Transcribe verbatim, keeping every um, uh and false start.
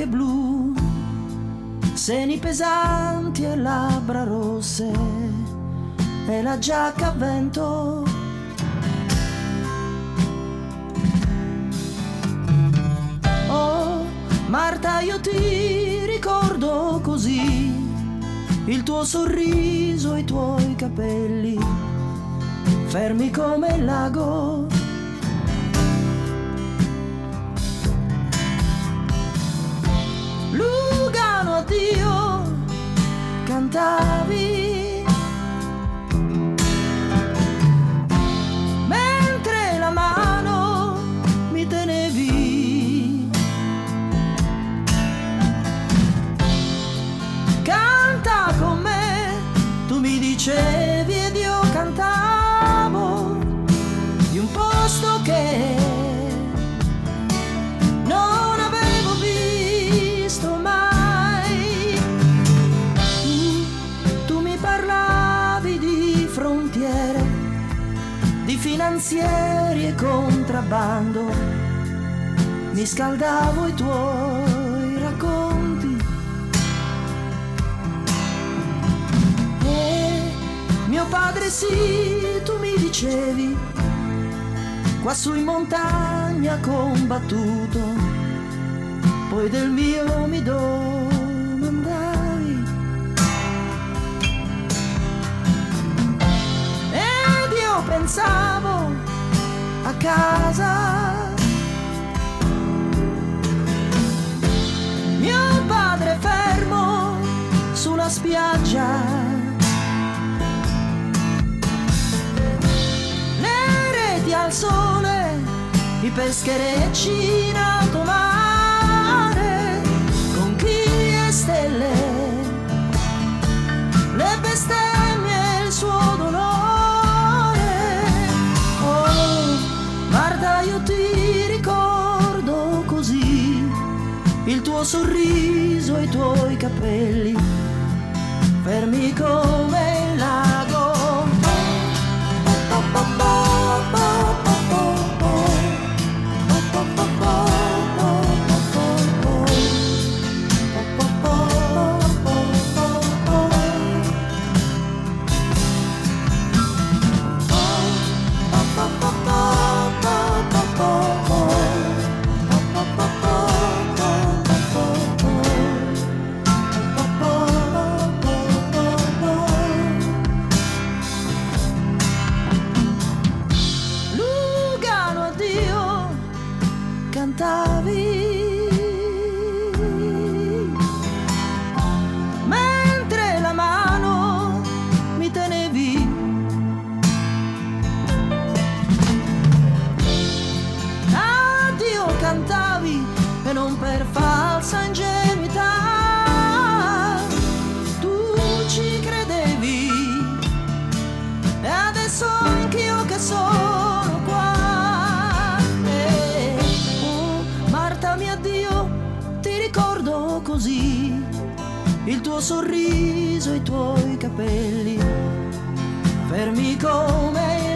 maglie blu, seni pesanti e labbra rosse e la giacca a vento. Oh Marta, io ti ricordo così, il tuo sorriso, i tuoi capelli fermi come il lago. Lugano, addio, cantavi, mentre la mano mi tenevi. Canta con me, tu mi dicevi, ed io cantavo di un posto che non avevo visto mai. Tu, tu mi parlavi di frontiere, di finanzieri e contrabbando, mi scaldavo i tuoi racconti. E mio padre sì, tu mi dicevi, quassù in montagna ha combattuto, poi del mio mi domandavi. Ed io pensavo a casa, mio padre fermo sulla spiaggia, al sole, i pescherecci in alto mare, conchiglie e stelle, le bestemmie e il suo dolore. Oh, guarda, io ti ricordo così, il tuo sorriso e i tuoi capelli fermi come il lago. Mentre la mano mi tenevi. Addio cantavi, e non per falsa ingenuità, tu ci credevi, e adesso anch'io che sono qua. Ti ricordo così, il tuo sorriso e i tuoi capelli fermi come